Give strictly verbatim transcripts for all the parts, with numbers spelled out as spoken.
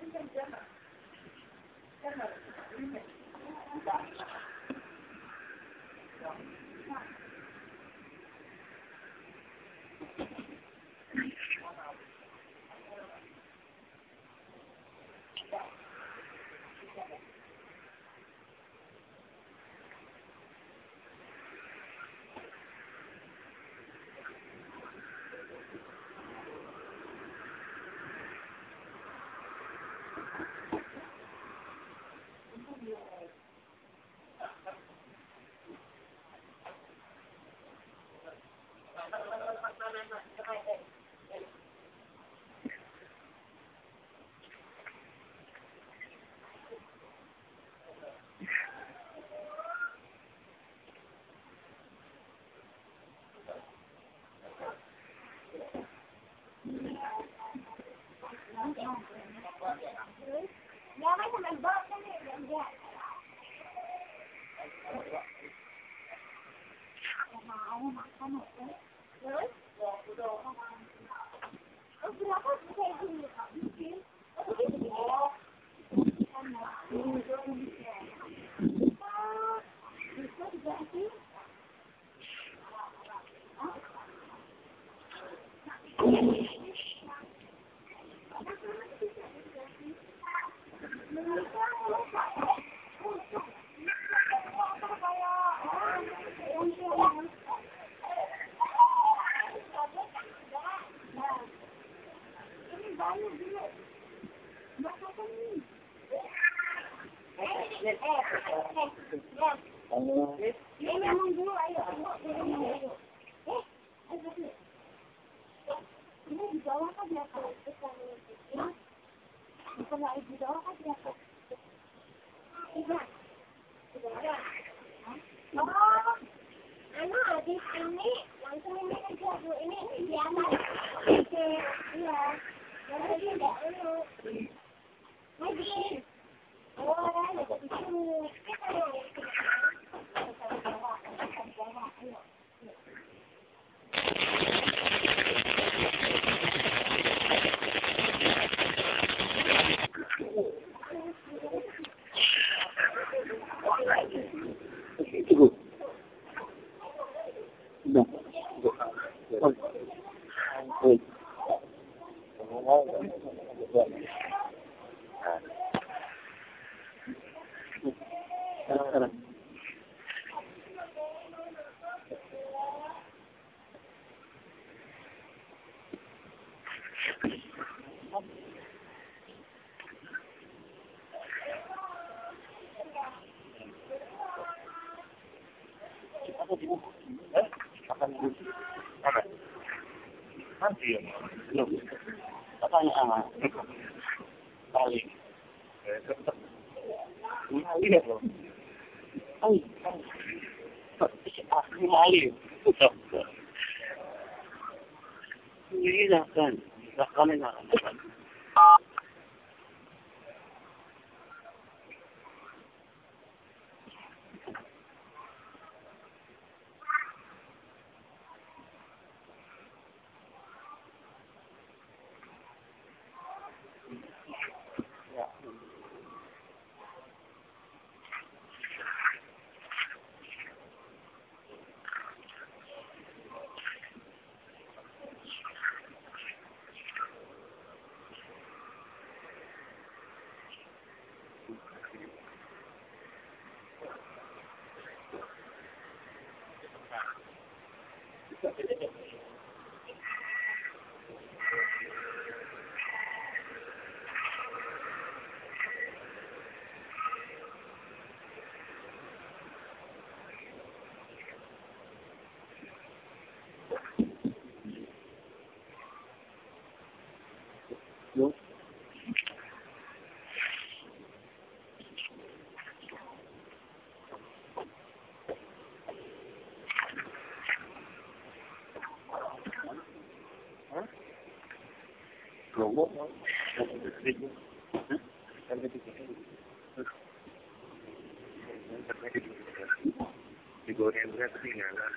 Digoreng berat ketinggalan.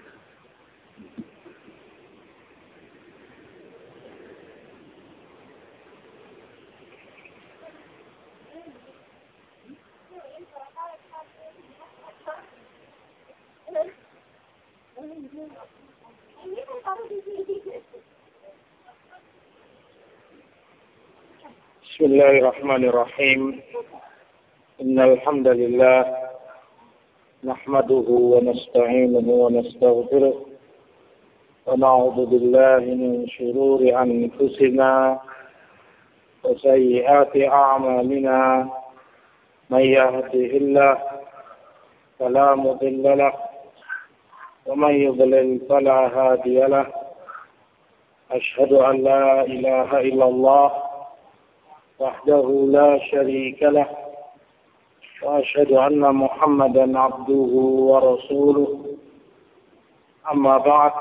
Bismillahirrahmanirrahim. Innal hamdalillah nahmaduhu wa nasta'inuhu wa nastaghfiruh wa na'udzu billahi min shururi anfusina wa sayyiati a'malina. May yahdihillahu fala mudilla lahu wa may yudlil fala hadiya lahu. Ashhadu an la ilaha illallah wahdahu la syarika lah wa asyhadu anna Muhammadan abduhu wa rasuluh. Amma ba'd.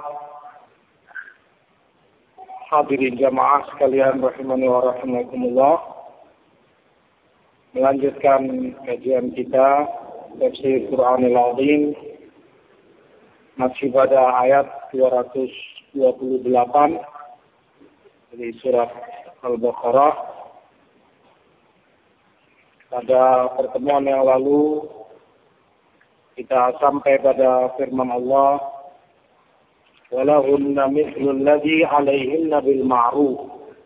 Hadirin jamaah sekalian rahimani wa rahimakumullah. Melanjutkan kajian kita tafsir Qur'anil Azim, masih pada ayat dua ratus dua puluh delapan dari surat Al-Baqarah. Pada pertemuan yang lalu kita sampai pada firman Allah, walahunna mithlul ladzi 'alaihinna bil ma'ruf.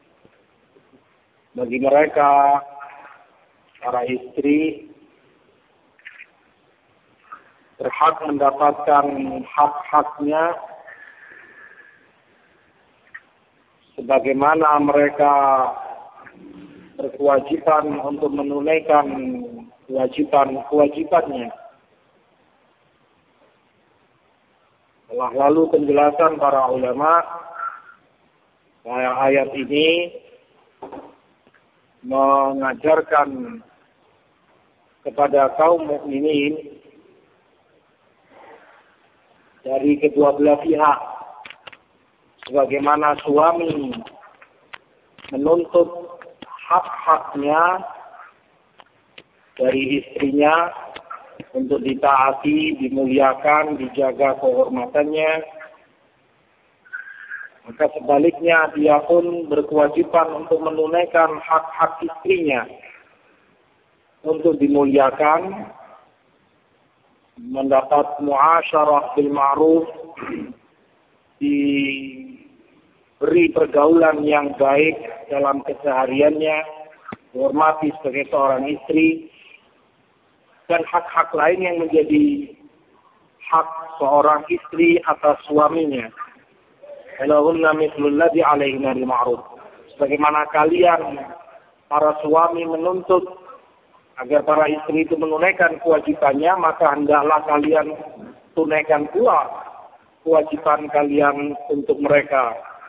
Bagi mereka para istri berhak mendapatkan hak-haknya sebagaimana mereka berkewajiban untuk menunaikan kewajiban-kewajibannya. Telah lalu penjelasan para ulama bahwa ayat ini mengajarkan kepada kaum mukminin dari kedua belah pihak, sebagaimana suami menuntut hak-haknya dari istrinya untuk ditaati, dimuliakan, dijaga kehormatannya, maka sebaliknya dia pun berkewajiban untuk menunaikan hak-hak istrinya untuk dimuliakan, mendapat muasyarah bil ma'ruf, diberi pergaulan yang baik dalam kesehariannya, dihormati sebagai seorang istri, dan hak-hak lain yang menjadi hak seorang istri atas suaminya. Walahunna mithlul ladzi 'alaihinna bil ma'ruf. Sebagaimana kalian para suami menuntut agar para istri itu menunaikan kewajibannya, maka hendaklah kalian tunaikan pula kewajiban kalian untuk mereka.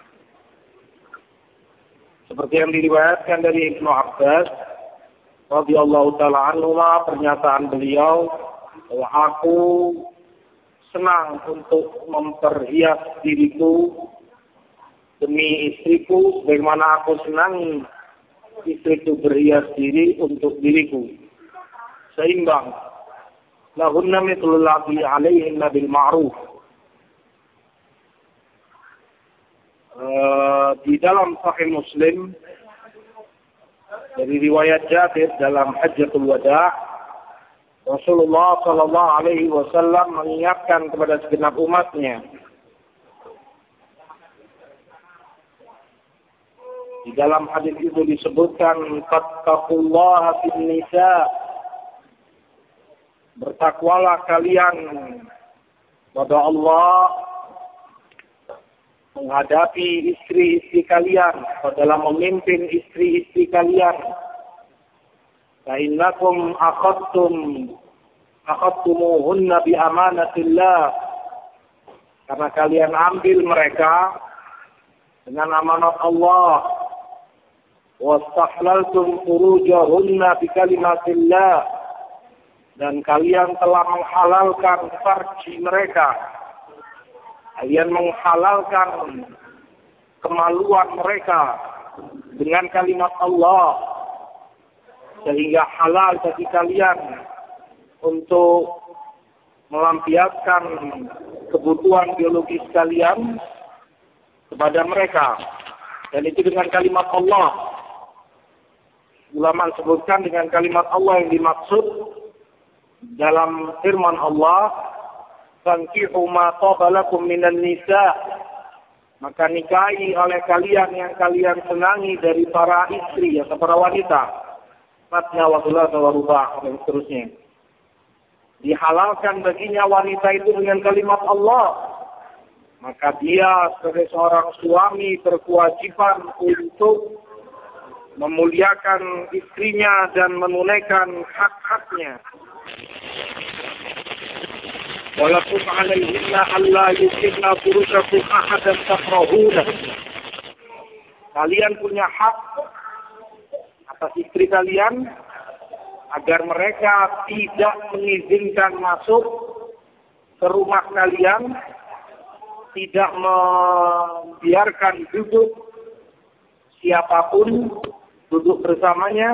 Seperti yang diriwayatkan dari Ibnu Abbas radhiyallahu taala anhu, pernyataan beliau bahwa aku senang untuk memperhias diriku demi istriku sebagaimana aku senang istriku berhias diri untuk diriku. Seimbang. Lahunna mithlul ladzi 'alaihinna bil ma'ruf. Uh, di dalam Sahih Muslim dari riwayat Jabir dalam Hajjatul Wada', Rasulullah Shallallahu Alaihi Wasallam mengingatkan kepada segenap umatnya. Di dalam hadis itu disebutkan, fattaqullaha fin nisa, bertakwalah kalian pada Allah menghadapi istri-istri kalian, dalam memimpin istri-istri kalian. Fa'innakum akhadtum akhadtumuhunna bi amanatillah, karena kalian ambil mereka dengan amanat Allah. Wastahlaltum furujahunna bi kalimatillah, dan kalian telah menghalalkan farji mereka. Kalian menghalalkan kemaluan mereka dengan kalimat Allah, sehingga halal bagi kalian untuk melampiaskan kebutuhan biologis kalian kepada mereka, dan itu dengan kalimat Allah. Ulama sebutkan dengan kalimat Allah yang dimaksud dalam firman Allah, fankihu ma taba lakum minan nisa, maka nikahi oleh kalian yang kalian senangi dari para istri atau para wanita. Matna wa thulatha wa ruba' dan seterusnya. Dihalalkan baginya wanita itu dengan kalimat Allah. Maka dia sebagai seorang suami berkewajiban untuk memuliakan istrinya dan menunaikan hak-haknya. Walakum 'alaihinna alla yusibna furujakum ahadan takrahuna. Kalian punya hak atas istri kalian agar mereka tidak mengizinkan masuk ke rumah kalian, tidak membiarkan duduk siapapun duduk bersamanya,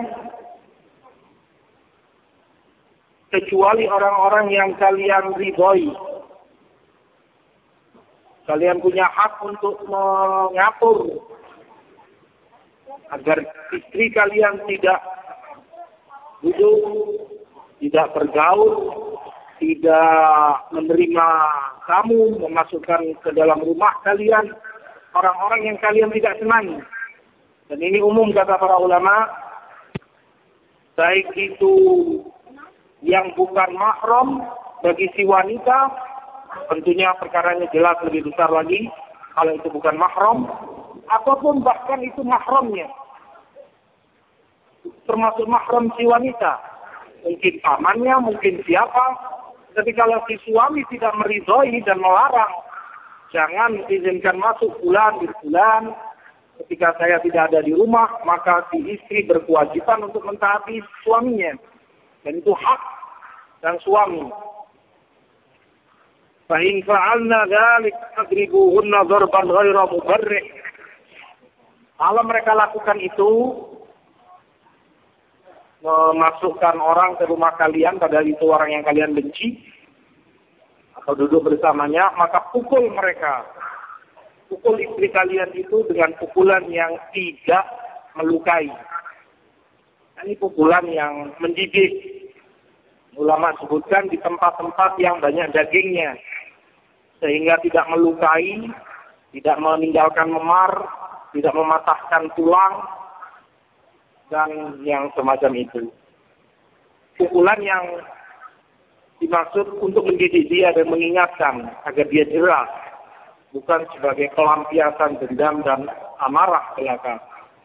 kecuali orang-orang yang kalian ridhoi. Kalian punya hak untuk mengatur agar istri kalian tidak duduk, tidak bergaul, tidak menerima kamu, memasukkan ke dalam rumah kalian orang-orang yang kalian tidak senangi. Dan ini umum kata para ulama, baik itu yang bukan mahram bagi si wanita, tentunya perkaranya jelas lebih besar lagi kalau itu bukan mahram, ataupun bahkan itu mahramnya, termasuk mahram si wanita, mungkin pamannya, mungkin siapa. Tapi kalau si suami tidak meridhoi dan melarang, jangan izinkan masuk bulan di bulan, ketika saya tidak ada di rumah, maka si istri berkewajiban untuk mentaati suaminya. Dan itu hak dan suami. Fa in fa'alna dzalik fadribuhunna darban ghaira mubarrih. Kalau mereka lakukan itu, memasukkan orang ke rumah kalian padahal itu orang yang kalian benci atau duduk bersamanya, maka pukul mereka. Pukul istri kalian itu dengan pukulan yang tidak melukai. Ini pukulan yang mendidik. Ulama sebutkan di tempat-tempat yang banyak dagingnya, sehingga tidak melukai, tidak meninggalkan memar, tidak mematahkan tulang, dan yang semacam itu. Pukulan yang dimaksud untuk mendidik dia dan mengingatkan agar dia jelas, bukan sebagai pelampiasan dendam dan amarah belaka.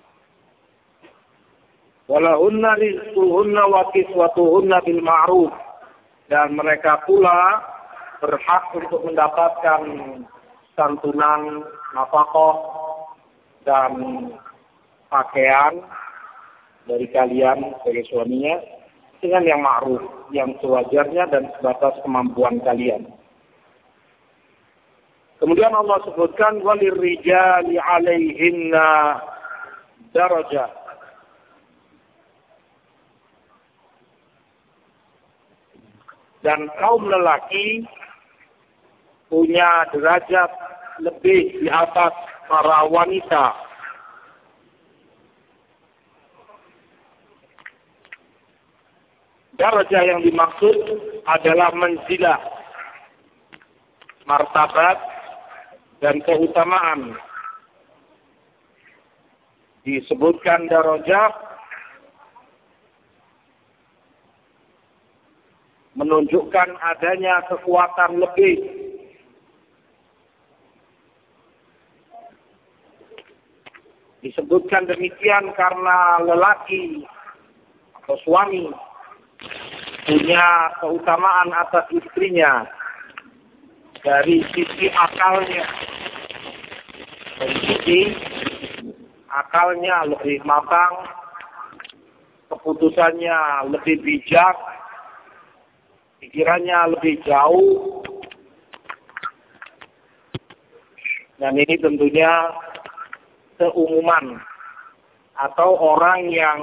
Walahunna rizquhunna wa kiswatuhunna bil ma'ruf. Dan mereka pula berhak untuk mendapatkan santunan, nafkah dan pakaian dari kalian sebagai suaminya dengan yang ma'ruf, yang sewajarnya dan sebatas kemampuan kalian. Kemudian Allah sebutkan walirrijali 'alaihinna darajah. Dan kaum lelaki punya derajat lebih di atas para wanita. Darajah yang dimaksud adalah manzilah, martabat dan keutamaan. Disebutkan darajah menunjukkan adanya kekuatan lebih. Disebutkan demikian karena lelaki atau suami punya keutamaan atas istrinya dari sisi akalnya. Dari sisi akalnya lebih matang, keputusannya lebih bijak, pikirannya lebih jauh. Dan ini tentunya keumuman atau orang yang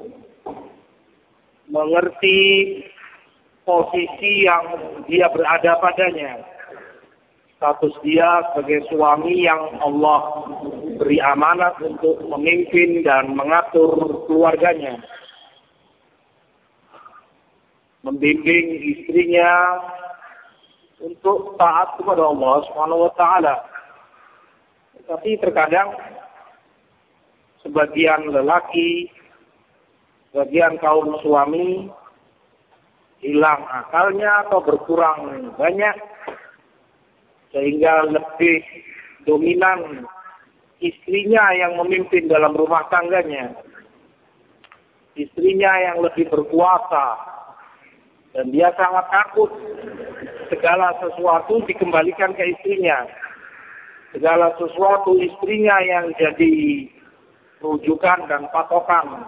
mengerti posisi yang dia berada padanya. Status dia sebagai suami yang Allah beri amanat untuk memimpin dan mengatur keluarganya. Membimbing istrinya untuk taat kepada Allah Subhanahu wa taala. Tapi terkadang sebagian lelaki, sebagian kaum suami hilang akalnya atau berkurang banyak sehingga lebih dominan istrinya yang memimpin dalam rumah tangganya. Istrinya yang lebih berkuasa dan dia sangat takut segala sesuatu dikembalikan ke istrinya. Segala sesuatu istrinya yang jadi rujukan dan patokan.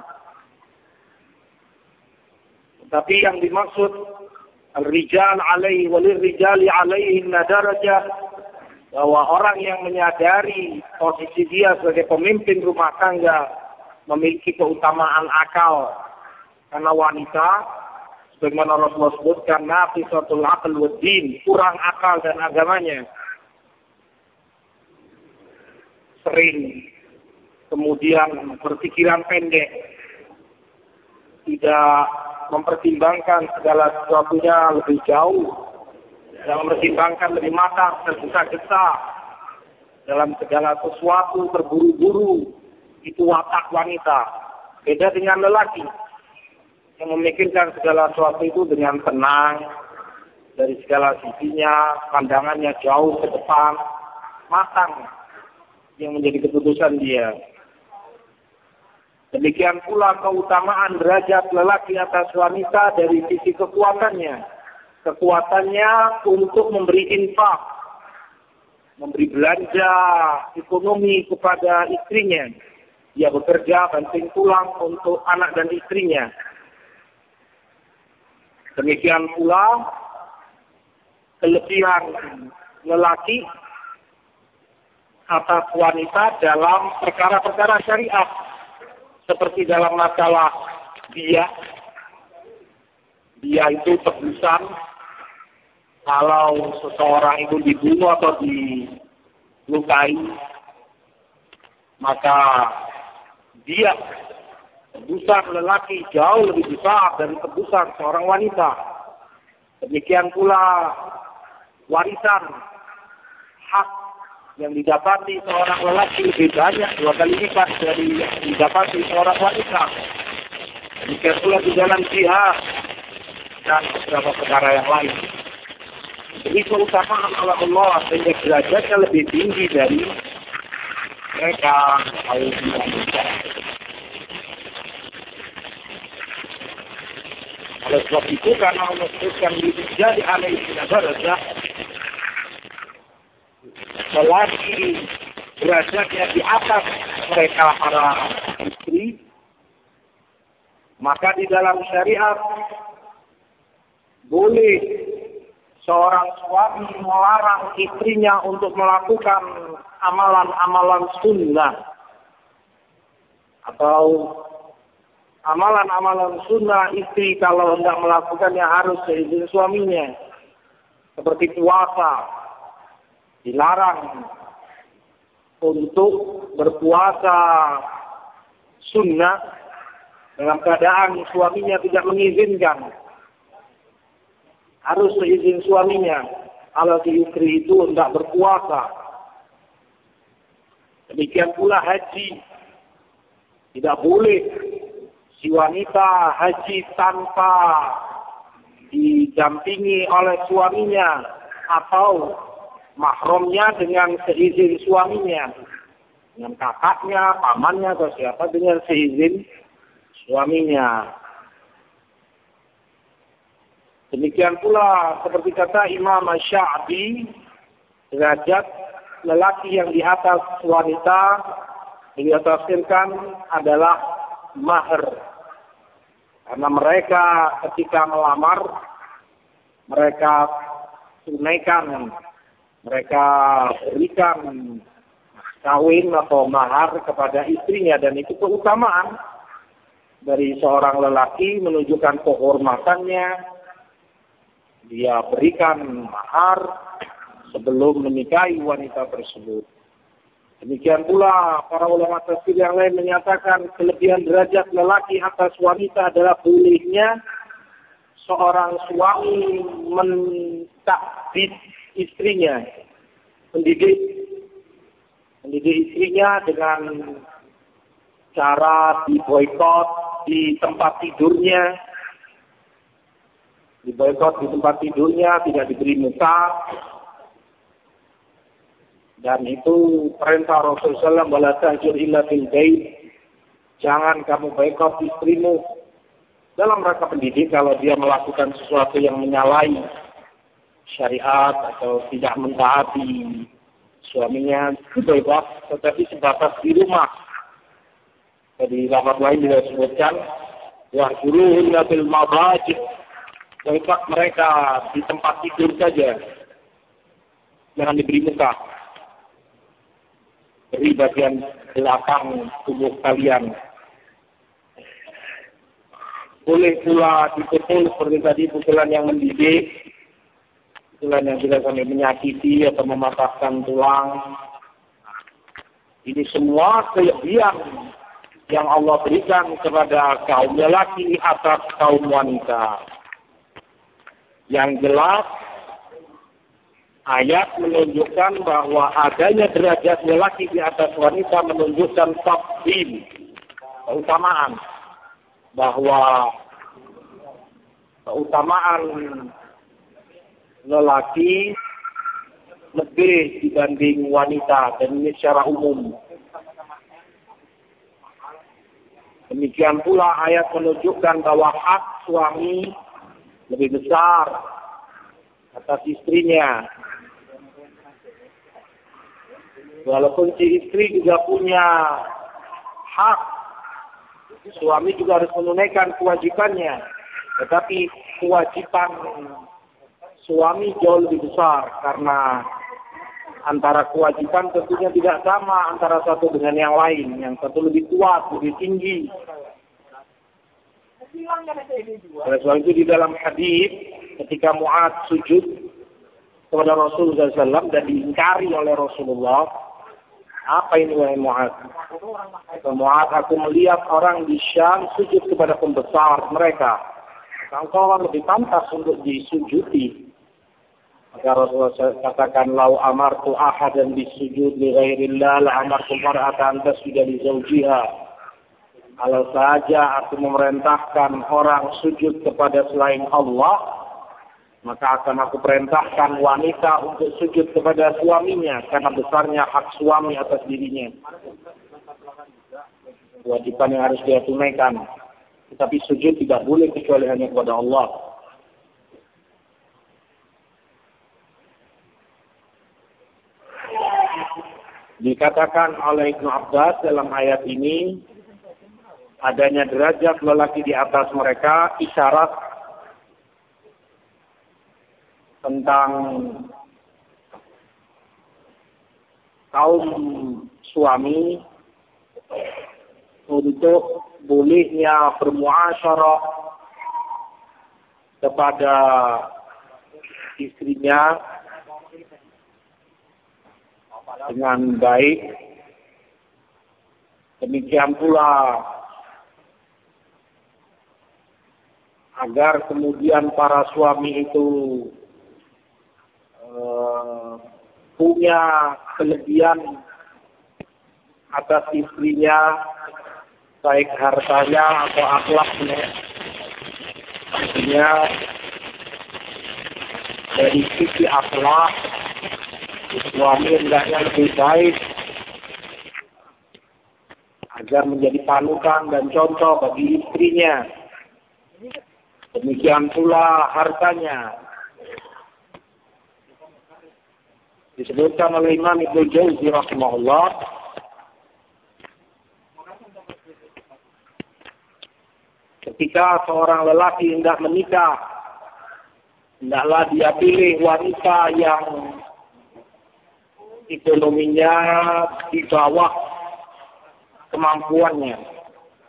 Tapi yang dimaksud al-rijal alaihi walir rijali alaihin darajah, bahwa orang yang menyadari posisi dia sebagai pemimpin rumah tangga memiliki keutamaan akal. Karena wanita sebagaimana Rasulullah sebutkan nafisatul aql wad din, kurang akal dan agamanya. Sering kemudian berpikiran pendek, tidak mempertimbangkan segala sesuatunya lebih jauh, yang mempertimbangkan lebih matang, tergesa-gesa dalam segala sesuatu, terburu-buru. Itu watak wanita. Beda dengan lelaki yang memikirkan segala sesuatu itu dengan tenang, dari segala sisinya, pandangannya jauh ke depan, matang yang menjadi keputusan dia. Demikian pula keutamaan derajat lelaki atas wanita dari sisi kekuatannya. Kekuatannya untuk memberi infak, memberi belanja ekonomi kepada istrinya. Dia bekerja banting tulang untuk anak dan istrinya. Demikian pula kelebihan lelaki atas wanita dalam perkara-perkara syariat. Seperti dalam masalah dia, dia itu tebusan kalau seseorang itu dibunuh atau dilukai, maka dia tebusan lelaki jauh lebih besar dari tebusan seorang wanita. Demikian pula warisan hak yang didapati seorang lelaki lebih banyak, dua kali lipat dari yang didapati seorang wanita. Demikian pula di dalam jihad dan beberapa perkara yang lain. Jadi keutamaan oleh Allah sehingga derajatnya lebih tinggi dari mereka kaum wanita. Oleh sebab itu karena Allah sebutkan jadi alaihi darajah, lelaki derajatnya di atas mereka para istri, maka di dalam syariat boleh seorang suami melarang istrinya untuk melakukan amalan-amalan sunnah atau amalan-amalan sunnah. Istri kalau hendak melakukannya harus seizin suaminya, seperti puasa. Dilarang untuk berpuasa sunnah dalam keadaan suaminya tidak mengizinkan. Harus seizin suaminya kalau si istri itu hendak berpuasa. Demikian pula haji. Tidak boleh si wanita haji tanpa didampingi oleh suaminya atau mahramnya dengan seizin suaminya, dengan kakaknya, pamannya atau siapa, dengan seizin suaminya. Demikian pula seperti kata Imam Sya'bi, derajat lelaki yang di atas wanita beliau tafsirkan adalah mahar. Karena mereka ketika melamar, mereka tunaikan, mereka berikan kawin atau mahar kepada istrinya, dan itu keutamaan dari seorang lelaki menunjukkan kehormatannya. Dia berikan mahar sebelum menikahi wanita tersebut. Demikian pula para ulama tafsir yang lain menyatakan kelebihan derajat lelaki atas wanita adalah bolehnya seorang suami takdir istrinya, mendidik, mendidik istrinya dengan cara diboikot di tempat tidurnya, diboikot di tempat tidurnya, tidak diberi muka. Dan itu perintah Rasulullah shallallahu alaihi wasallam, wala tahjur illa fil bait. Jangan kamu boikot istrimu dalam rangka pendidik kalau dia melakukan sesuatu yang menyalahi syariat atau tidak mentaati suaminya, boikot, tetapi sebatas di rumah. Jadi lafaz lain juga disebutkan, wahjuruhunna fil madajid. Boikot mereka di tempat tidur saja, jangan diberi muka. Dari bagian belakang tubuh kalian. Boleh pula dipukul seperti tadi, pukulan yang mendidik, pukulan yang tidak sampai menyakiti atau mematahkan tulang. Ini semua kelebihan yang Allah berikan kepada kaum lelaki atas kaum wanita. Yang jelas, ayat menunjukkan bahwa adanya derajat lelaki di atas wanita menunjukkan tafdil, keutamaan, bahwa keutamaan lelaki lebih dibanding wanita, dan ini secara umum. Demikian pula ayat menunjukkan bahwa hak suami lebih besar atas istrinya. Walaupun si istri juga punya hak, suami juga harus menunaikan kewajibannya. Tetapi kewajiban suami jauh lebih besar, karena antara kewajiban tentunya tidak sama antara satu dengan yang lain. Yang satu lebih kuat, lebih tinggi. Oleh sebab itu di dalam hadis ketika Mu'adz sujud kepada Rasulullah shallallahu alaihi wasallam dan diingkari oleh Rasulullah, apa ini wahai Mu'adz? Mu'adz, aku melihat orang di Syam sujud kepada pembesar mereka. Engkau orang lebih pantas untuk disujudi. Maka Rasulullah katakan, lau amartu ahadan bisujud li ghairillah la amartu mar'atan tasjuda li zawjiha. Kalau saja aku memerintahkan orang sujud kepada selain Allah, maka akan aku perintahkan wanita untuk sujud kepada suaminya, karena besarnya hak suami atas dirinya. Kewajiban yang harus dia tunaikan. Tetapi sujud tidak boleh kecuali hanya kepada Allah. Dikatakan oleh Ibnu Abbas dalam ayat ini, adanya derajat lelaki di atas mereka isyarat tentang kaum suami untuk bolehnya bermuasyarah kepada istrinya dengan baik. Demikian pula agar kemudian para suami itu uh, punya kelebihan atas istrinya, baik hartanya atau akhlaknya. Artinya dari sisi akhlak, suami hendaknya lebih baik agar menjadi panutan dan contoh bagi istrinya. Demikian pula hartanya. Disebutkan oleh Imam Ibnu Jauzi rahimahullah, ketika seorang lelaki hendak menikah, hendaklah dia pilih wanita yang ekonominya di bawah kemampuannya.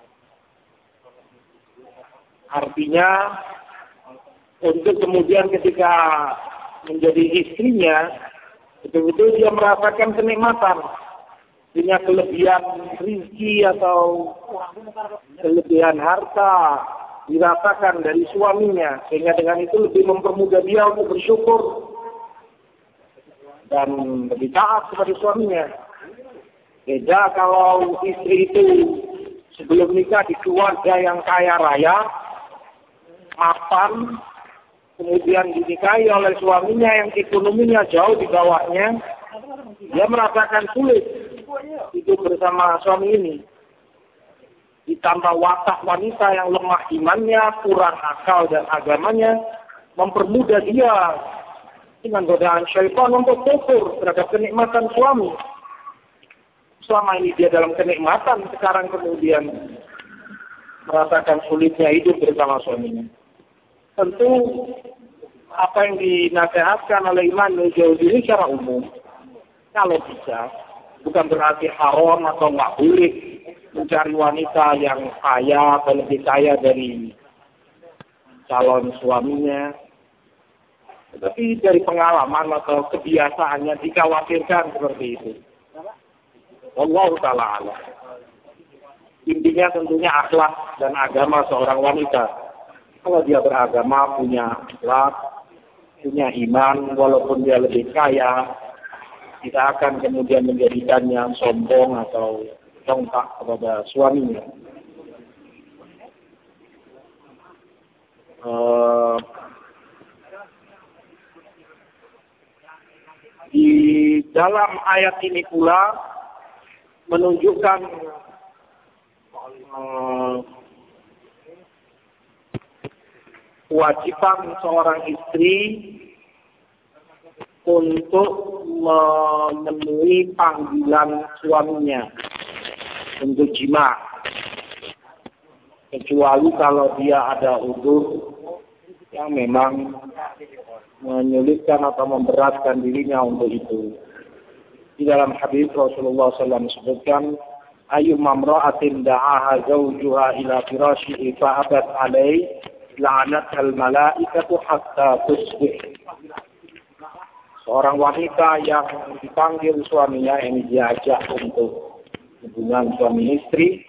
Artinya, untuk kemudian ketika menjadi istrinya, betul-betul dia merasakan kenikmatan, punya kelebihan rezeki atau kelebihan harta, dirasakan dari suaminya, sehingga dengan itu lebih mempermudah dia untuk bersyukur dan lebih taat kepada suaminya. Beda kalau istri itu sebelum nikah di keluarga yang kaya raya, mapan, kemudian dinikahi oleh suaminya yang ekonominya jauh di bawahnya, dia merasakan sulit hidup bersama suami ini. Ditambah watak wanita yang lemah imannya, kurang akal dan agamanya, mempermudah dia dengan godaan syaitan untuk kufur terhadap kenikmatan suami. Selama ini dia dalam kenikmatan, sekarang kemudian merasakan sulitnya hidup bersama suaminya. Tentu apa yang dinasihatkan oleh Imam Al-Jauzi ini secara umum, kalau bisa, bukan berarti haram atau nggak boleh mencari wanita yang kaya atau lebih kaya dari calon suaminya. Tetapi dari pengalaman atau kebiasaannya dikhawatirkan seperti itu. Wallahu ta'ala a'lam. Intinya tentunya akhlak dan agama seorang wanita. Kalau dia beragama, punya akhlak, punya iman, walaupun dia lebih kaya, tidak akan kemudian menjadikannya sombong atau congkak kepada suaminya. Uh, di dalam ayat ini pula menunjukkan uh, kewajiban seorang istri untuk memenuhi panggilan suaminya untuk jima, kecuali kalau dia ada udzur yang memang menyulitkan atau memberatkan dirinya untuk itu. Di dalam hadis Rasulullah sallallahu alaihi wasallam disebutkan, ayyuma imra'atin da'aha zawjuha ila firashihi fa'abat 'alaihi la'anatha al-mala'ikatu hatta tusbih. Seorang wanita yang dipanggil suaminya, yang diajak untuk hubungan suami istri,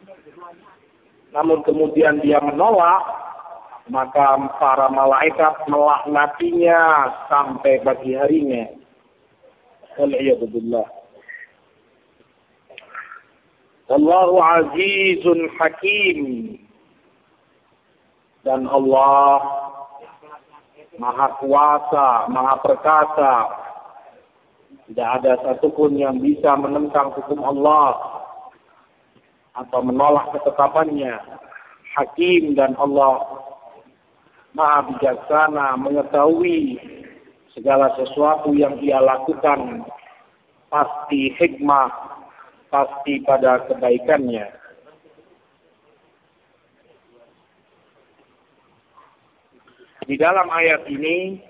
namun kemudian dia menolak, maka para malaikat melaknatinya sampai pagi harinya. Wal'iyadzubillah. Wallahu azizun hakim. Dan Allah Maha kuasa, Maha perkasa. Tidak ada satupun yang bisa menentang hukum Allah atau menolak ketetapannya. Hakim, dan Allah Maha bijaksana, mengetahui segala sesuatu yang Ia lakukan pasti hikmah, pasti pada kebaikannya. Di dalam ayat ini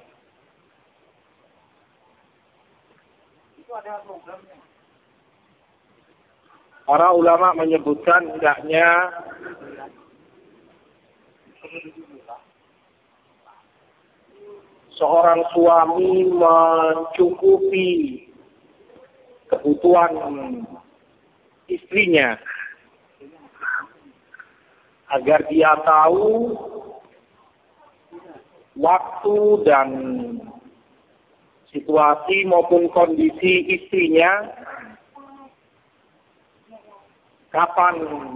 para ulama menyebutkan hendaknya seorang suami mencukupi kebutuhan istrinya agar dia tahu waktu dan situasi maupun kondisi istrinya, kapan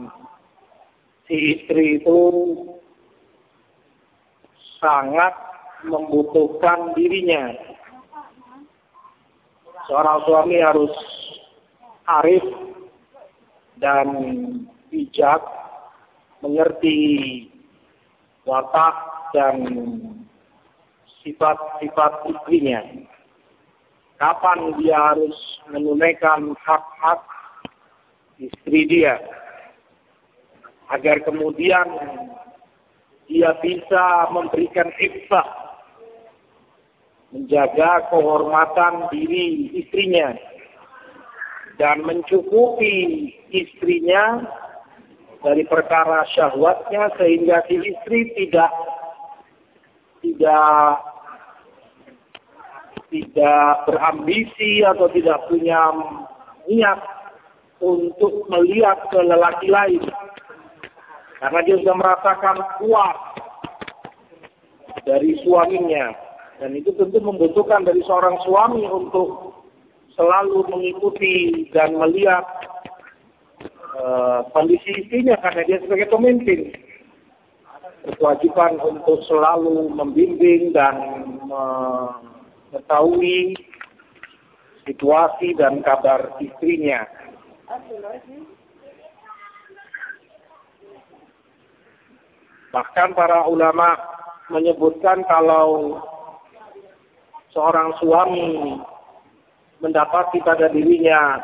si istri itu sangat membutuhkan dirinya. Seorang suami harus arif dan bijak, mengerti watak dan sifat-sifat istrinya. Kapan dia harus menunaikan hak-hak istri dia, agar kemudian dia bisa memberikan iffah, menjaga kehormatan diri istrinya, dan mencukupi istrinya dari perkara syahwatnya, sehingga si istri tidak tidak tidak berambisi atau tidak punya niat untuk melihat ke lelaki lain. Karena dia sudah merasakan kuat dari suaminya. Dan itu tentu membutuhkan dari seorang suami untuk selalu mengikuti dan melihat uh, kondisi istrinya karena dia sebagai pemimpin. Berkewajiban untuk selalu membimbing dan mengetahui situasi dan kabar istrinya. Bahkan para ulama menyebutkan kalau seorang suami mendapati pada dirinya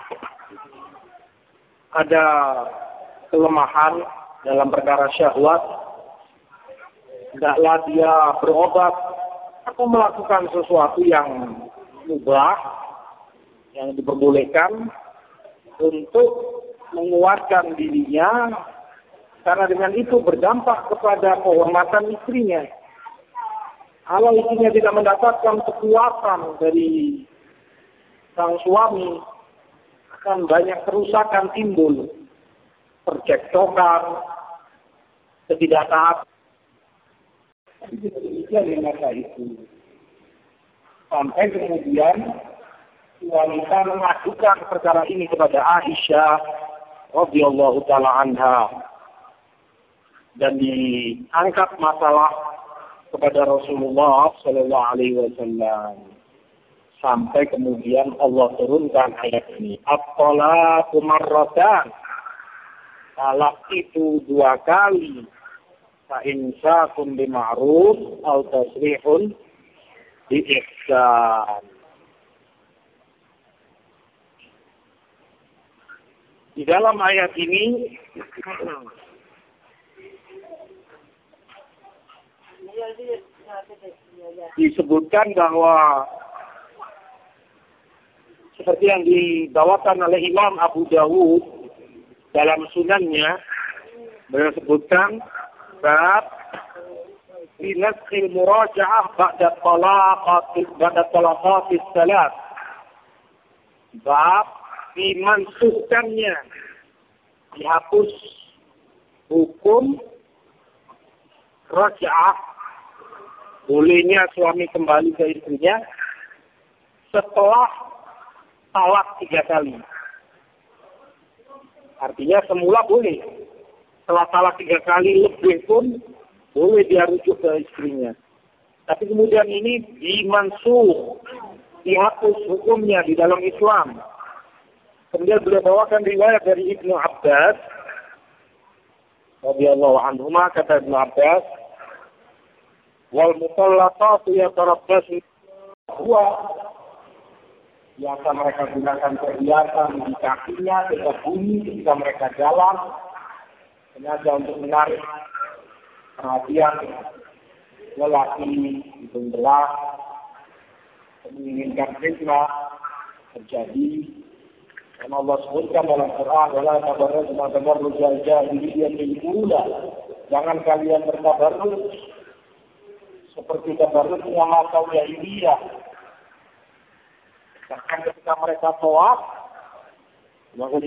ada kelemahan dalam perkara syahwat, hendaklah dia berobat atau melakukan sesuatu yang mubah, yang diperbolehkan untuk menguatkan dirinya, karena dengan itu berdampak kepada kehormatan istrinya. Kalau istrinya tidak mendapatkan kekuatan dari sang suami, akan banyak kerusakan timbul, percekcokan, ketidaktaatan. Demikian di masa itu. Sampai kemudian wanita mengajukan perkara ini kepada Aisyah radhiyallahu taala anha. Dan diangkat masalah kepada Rasulullah Shallallahu Alaihi Wasallam sampai kemudian Allah turunkan ayat ini. At-talaqu marratan, talak itu dua kali. Fa imsakun bima'ruf atau tasrihun bi ihsan. Di dalam ayat ini disebutkan bahwa seperti yang dibawakan oleh Imam Abu Dawud dalam sunannya, beliau sebutkan bab binaskhil muraja'ah ba'da talaqat ba'da talaqat salat, bab dimansuhkannya, dihapus hukum raja'ah, bolehnya suami kembali ke istrinya setelah talak tiga kali. Artinya semula boleh, setelah talak tiga kali lebih pun boleh dia rujuk ke istrinya. Tapi kemudian ini dimansuh, dihapus hukumnya di dalam Islam. Kemudian beliau bawakan riwayat dari Ibnu Abbas radhiyallahu anhuma, kata Ibnu Abbas, wal mutallaqatu yatarabbasu huwa, yang akan mereka gunakan perhiasan di kakinya ketika bunyi ketika mereka jalan, sengaja untuk menarik perhatian lelaki itu belah, menginginkan fitnah terjadi. Karena Allah sebutkan dalam Quran, wala tabarrujna tabarrujal jahiliyyahil ula, jangan kalian bertabarruj seperti tabarrujnya masa jahiliyah. Bahkan ketika mereka tawaf, maka